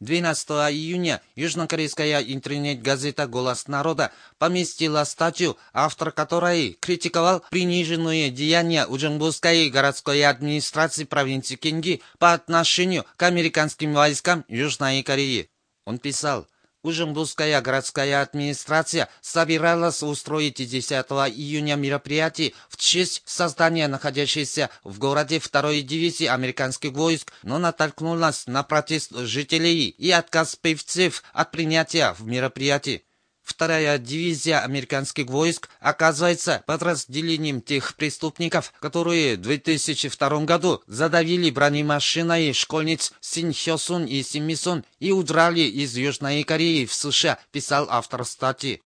12 июня южнокорейская интернет-газета «Голос народа» поместила статью, автор которой критиковал приниженные деяния Уджонбургской городской администрации провинции Кенги по отношению к американским войскам Южной Кореи. Он писал: Уджонбургская городская администрация собиралась устроить 10 июня мероприятие в честь создания находящейся в городе второй дивизии американских войск, но натолкнулась на протест жителей и отказ певцев от принятия в мероприятии. Вторая дивизия американских войск оказывается подразделением тех преступников, которые в 2002 году задавили бронемашиной школьниц Син Хёсун и Син Мисун и удрали из Южной Кореи в США, писал автор статьи.